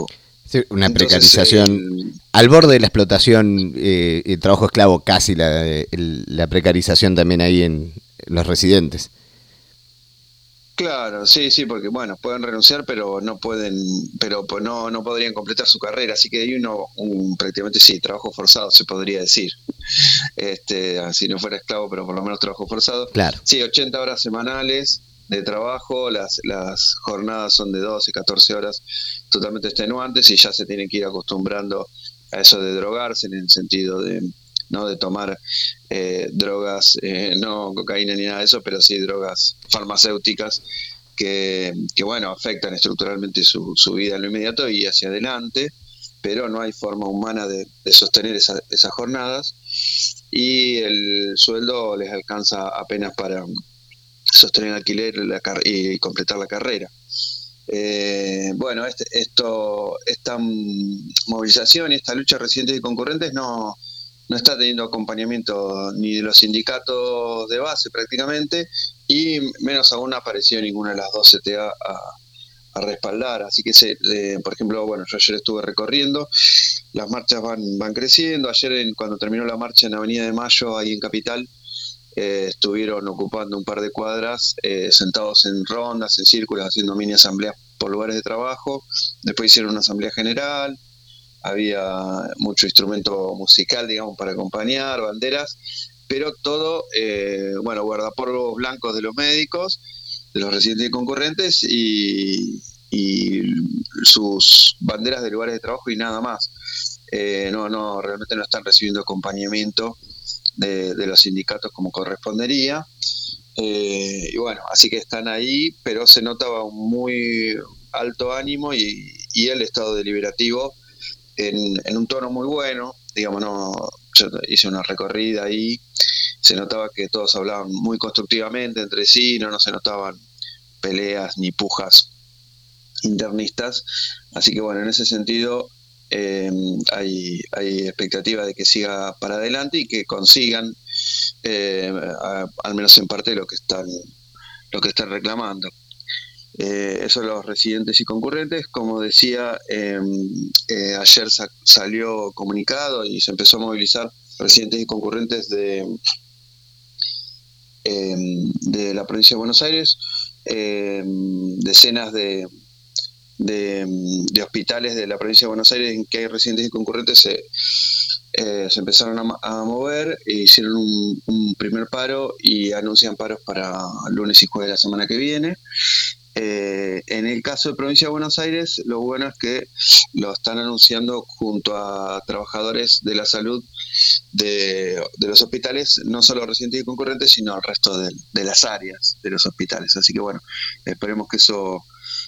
Sí, una precarización al borde de la explotación, el trabajo esclavo, casi la precarización también ahí en los residentes. Claro, sí, porque bueno, pueden renunciar, pero no pueden, pero pues no podrían completar su carrera, así que hay prácticamente sí, trabajo forzado se podría decir. Si no fuera esclavo, pero por lo menos trabajo forzado. Claro. Sí, 80 horas semanales de trabajo, las jornadas son de 12, 14 horas, totalmente extenuantes, y ya se tienen que ir acostumbrando a eso de drogarse, en el sentido de no de tomar drogas, no cocaína ni nada de eso, pero sí drogas farmacéuticas que bueno, afectan estructuralmente su vida en lo inmediato y hacia adelante, pero no hay forma humana de sostener esas jornadas, y el sueldo les alcanza apenas para sostener el alquiler y completar la carrera. Bueno, esta movilización y esta lucha de residentes y concurrentes no está teniendo acompañamiento ni de los sindicatos de base prácticamente, y menos aún no apareció ninguna de las dos CTA a respaldar. Así que, por ejemplo, bueno, yo ayer estuve recorriendo, las marchas van creciendo. Ayer, cuando terminó la marcha en Avenida de Mayo, ahí en Capital, estuvieron ocupando un par de cuadras, sentados en rondas, en círculos, haciendo mini asambleas por lugares de trabajo. Después hicieron una asamblea general, había mucho instrumento musical, digamos, para acompañar, banderas, pero todo, guardapolvos blancos de los médicos, de los residentes y concurrentes, y sus banderas de lugares de trabajo y nada más. Realmente no están recibiendo acompañamiento de los sindicatos como correspondería, y bueno, así que están ahí, pero se notaba un muy alto ánimo y el estado deliberativo en un tono muy bueno, digamos. Yo hice una recorrida ahí, se notaba que todos hablaban muy constructivamente entre sí, no se notaban peleas ni pujas internistas, así que bueno, en ese sentido hay expectativa de que siga para adelante y que consigan al menos en parte lo que están reclamando. Eso los residentes y concurrentes, como decía, ayer salió comunicado y se empezó a movilizar residentes y concurrentes de la provincia de Buenos Aires, decenas de hospitales de la provincia de Buenos Aires en que hay residentes y concurrentes se empezaron a mover e hicieron un primer paro y anuncian paros para lunes y jueves de la semana que viene. En el caso de provincia de Buenos Aires, lo bueno es que lo están anunciando junto a trabajadores de la salud de los hospitales, no solo residentes y concurrentes, sino el resto de las áreas de los hospitales. Así que bueno, esperemos que eso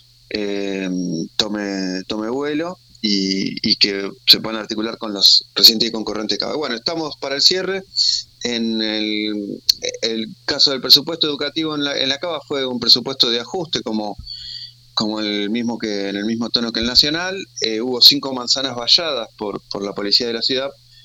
tome vuelo y que se puedan articular con los residentes y concurrentes cada vez. Bueno, estamos para el cierre. En el caso del presupuesto educativo en la Cava fue un presupuesto de ajuste como en el mismo tono que el nacional. Hubo 5 manzanas valladas por la policía de la ciudad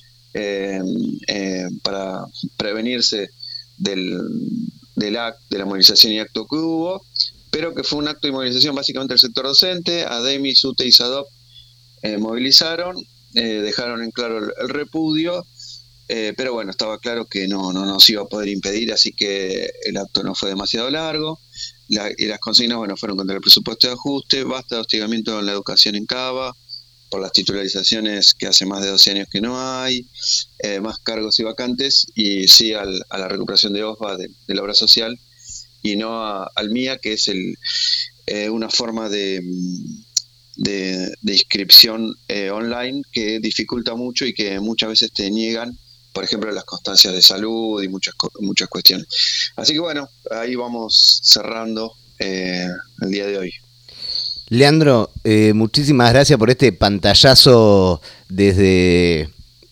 para prevenirse de la movilización y acto que hubo, pero que fue un acto de movilización básicamente del sector docente. ADEMI, SUTE y SADOP movilizaron, dejaron en claro el repudio, pero bueno, estaba claro que no nos iba a poder impedir, así que el acto no fue demasiado largo. Y las consignas, bueno, fueron contra el presupuesto de ajuste, basta de hostigamiento en la educación en Cava, por las titularizaciones que hace más de 12 años que no hay, más cargos y vacantes, y sí a la recuperación de OSBA, de la obra social, y no al MIA, que es una forma de inscripción online que dificulta mucho y que muchas veces te niegan, por ejemplo, las constancias de salud y muchas cuestiones. Así que bueno, ahí vamos cerrando el día de hoy. Leandro, muchísimas gracias por este pantallazo desde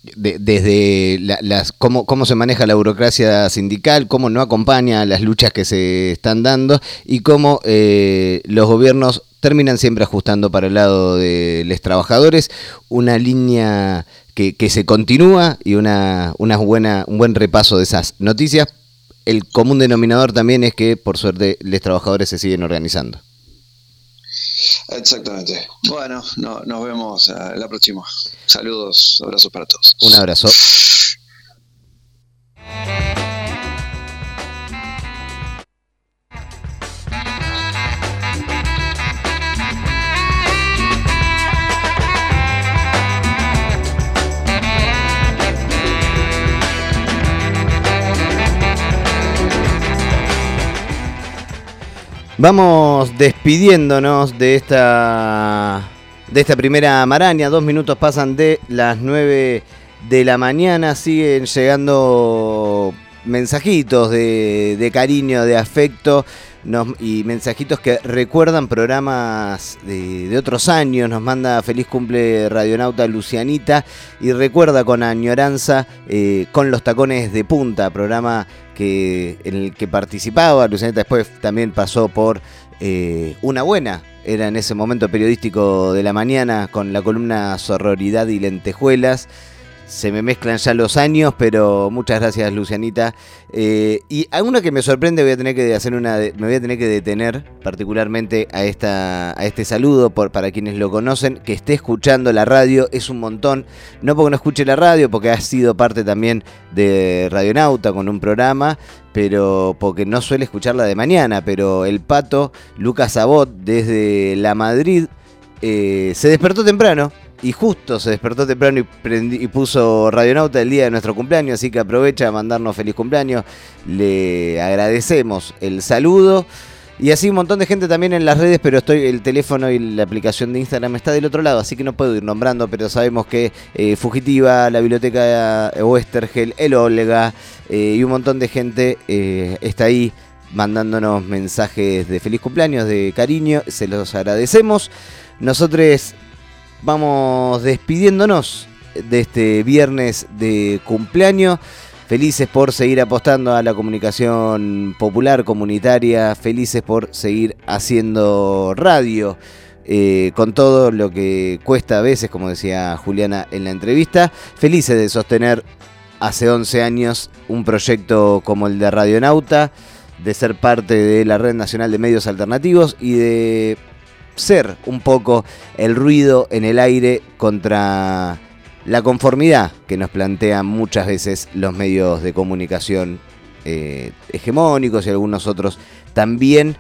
cómo se maneja la burocracia sindical, cómo no acompaña las luchas que se están dando y cómo los gobiernos terminan siempre ajustando para el lado de los trabajadores. Una línea que se continúa y un buen repaso de esas noticias. El común denominador también es que, por suerte, los trabajadores se siguen organizando. Exactamente. Bueno, nos vemos la próxima. Saludos, abrazos para todos. Un abrazo. Vamos despidiéndonos de esta primera maraña. 2 minutos pasan de las 9 de la mañana. Siguen llegando mensajitos de cariño, de afecto y mensajitos que recuerdan programas de otros años. Nos manda feliz cumple radionauta Lucianita y recuerda con añoranza Con los tacones de punta, programa en el que participaba. Lucianita después también pasó por Una Buena, era en ese momento periodístico de la mañana con la columna Sororidad y Lentejuelas. Se me mezclan ya los años, pero muchas gracias, Lucianita. Y alguna que me sorprende, me voy a tener que detener particularmente a este saludo para quienes lo conocen, que esté escuchando la radio, es un montón. No porque no escuche la radio, porque ha sido parte también de Radionauta con un programa, pero porque no suele escucharla de mañana. Pero el Pato, Lucas Abot, desde La Madrid, se despertó temprano. Y justo se despertó temprano y puso Radionauta el día de nuestro cumpleaños, así que aprovecha a mandarnos feliz cumpleaños. Le agradecemos el saludo. Y así un montón de gente también en las redes, pero el teléfono y la aplicación de Instagram está del otro lado, así que no puedo ir nombrando, pero sabemos que Fugitiva, la Biblioteca Westergel, el Olga y un montón de gente está ahí mandándonos mensajes de feliz cumpleaños, de cariño. Se los agradecemos. Nosotros vamos despidiéndonos de este viernes de cumpleaños, felices por seguir apostando a la comunicación popular, comunitaria, felices por seguir haciendo radio, con todo lo que cuesta a veces, como decía Juliana en la entrevista, felices de sostener hace 11 años un proyecto como el de Radionauta, de ser parte de la Red Nacional de Medios Alternativos y de ser un poco el ruido en el aire contra la conformidad que nos plantean muchas veces los medios de comunicación hegemónicos y algunos otros también.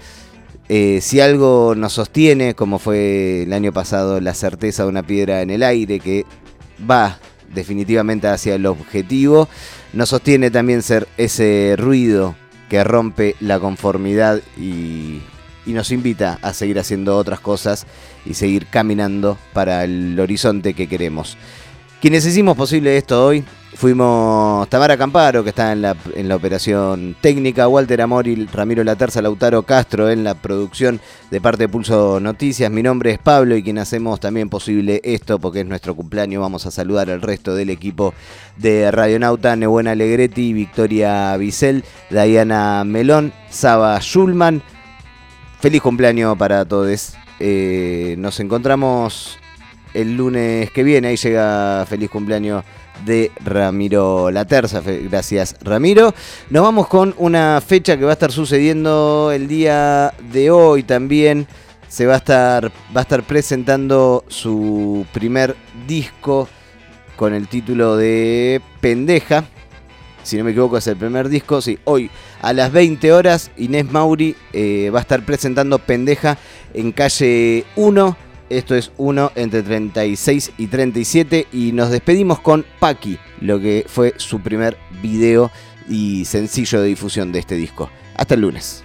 Si algo nos sostiene, como fue el año pasado la certeza de una piedra en el aire que va definitivamente hacia el objetivo, nos sostiene también ser ese ruido que rompe la conformidad y nos invita a seguir haciendo otras cosas y seguir caminando para el horizonte que queremos. Quienes hicimos posible esto hoy fuimos Tamara Camparo, que está en la operación técnica, Walter Amori, Ramiro Laterza, Lautaro Castro en la producción de parte de Pulso Noticias. Mi nombre es Pablo y quien hacemos también posible esto, porque es nuestro cumpleaños, vamos a saludar al resto del equipo de Radionauta: Nebuena Alegretti, Victoria Bisel, Diana Melón, Saba Schulman. Feliz cumpleaños para todos. Nos encontramos el lunes que viene. Ahí llega feliz cumpleaños de Ramiro Laterza. Gracias, Ramiro. Nos vamos con una fecha que va a estar sucediendo el día de hoy también. Se va a estar presentando su primer disco con el título de Pendeja. Si no me equivoco, es el primer disco. Sí, hoy a las 20 horas Inés Mauri va a estar presentando Pendeja en calle 1. Esto es 1 entre 36 y 37. Y nos despedimos con Paqui, lo que fue su primer video y sencillo de difusión de este disco. Hasta el lunes.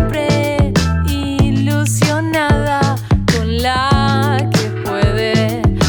Ilusionada con la que puede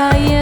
calle